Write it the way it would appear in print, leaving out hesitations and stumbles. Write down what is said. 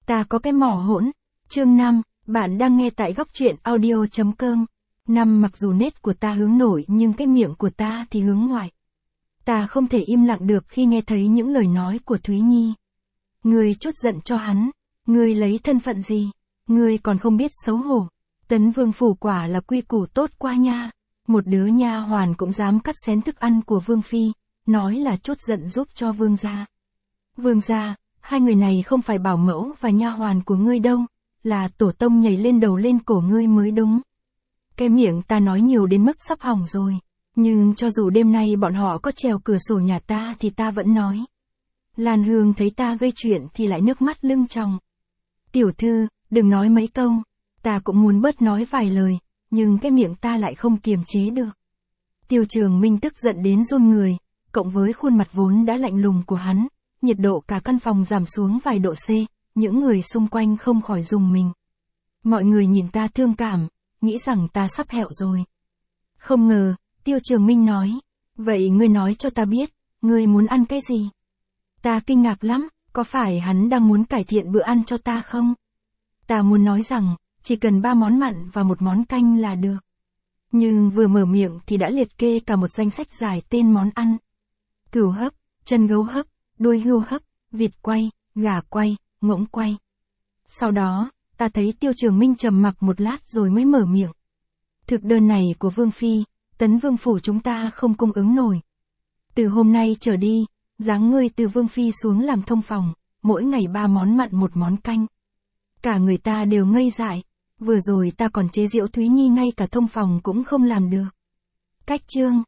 Ta có cái mỏ hỗn. Chương 5, bạn đang nghe tại góc truyện audio.com. Mặc dù nét của ta hướng nội nhưng cái miệng của ta thì hướng ngoại. Ta không thể im lặng được khi nghe thấy những lời nói của Thúy Nhi. Ngươi trút giận cho hắn. Ngươi lấy thân phận gì? Ngươi còn không biết xấu hổ. Tấn Vương phủ quả là quy củ tốt qua nha. Một đứa nha hoàn cũng dám cắt xén thức ăn của Vương phi, nói là trút giận giúp cho Vương gia. Vương gia, hai người này không phải bảo mẫu và nha hoàn của ngươi đâu, là tổ tông nhảy lên đầu lên cổ ngươi mới đúng. Cái miệng ta nói nhiều đến mức sắp hỏng rồi, nhưng cho dù đêm nay bọn họ có trèo cửa sổ nhà ta thì ta vẫn nói. Lan Hương thấy ta gây chuyện thì lại nước mắt lưng tròng. Tiểu thư, đừng nói mấy câu, ta cũng muốn bớt nói vài lời, nhưng cái miệng ta lại không kiềm chế được. Tiêu Trường Minh tức giận đến run người, cộng với khuôn mặt vốn đã lạnh lùng của hắn, nhiệt độ cả căn phòng giảm xuống vài độ C, những người xung quanh không khỏi rùng mình. Mọi người nhìn ta thương cảm, nghĩ rằng ta sắp hẹo rồi. Không ngờ, Tiêu Trường Minh nói, vậy ngươi nói cho ta biết, ngươi muốn ăn cái gì? Ta kinh ngạc lắm, có phải hắn đang muốn cải thiện bữa ăn cho ta không? Ta muốn nói rằng, chỉ cần 3 món mặn và 1 món canh là được. Nhưng vừa mở miệng thì đã liệt kê cả một danh sách dài tên món ăn. Cừu hấp, chân gấu hấp, đuôi hươu hấp, vịt quay, gà quay, ngỗng quay. Sau đó, ta thấy Tiêu Trường Minh trầm mặc một lát rồi mới mở miệng. Thực đơn này của Vương phi, Tấn Vương phủ chúng ta không cung ứng nổi. Từ hôm nay trở đi, giáng ngươi từ Vương phi xuống làm thông phòng, mỗi ngày 3 món mặn 1 món canh. Cả người ta đều ngây dại, vừa rồi ta còn chế giễu Thúy Nhi ngay cả thông phòng cũng không làm được. Cách chương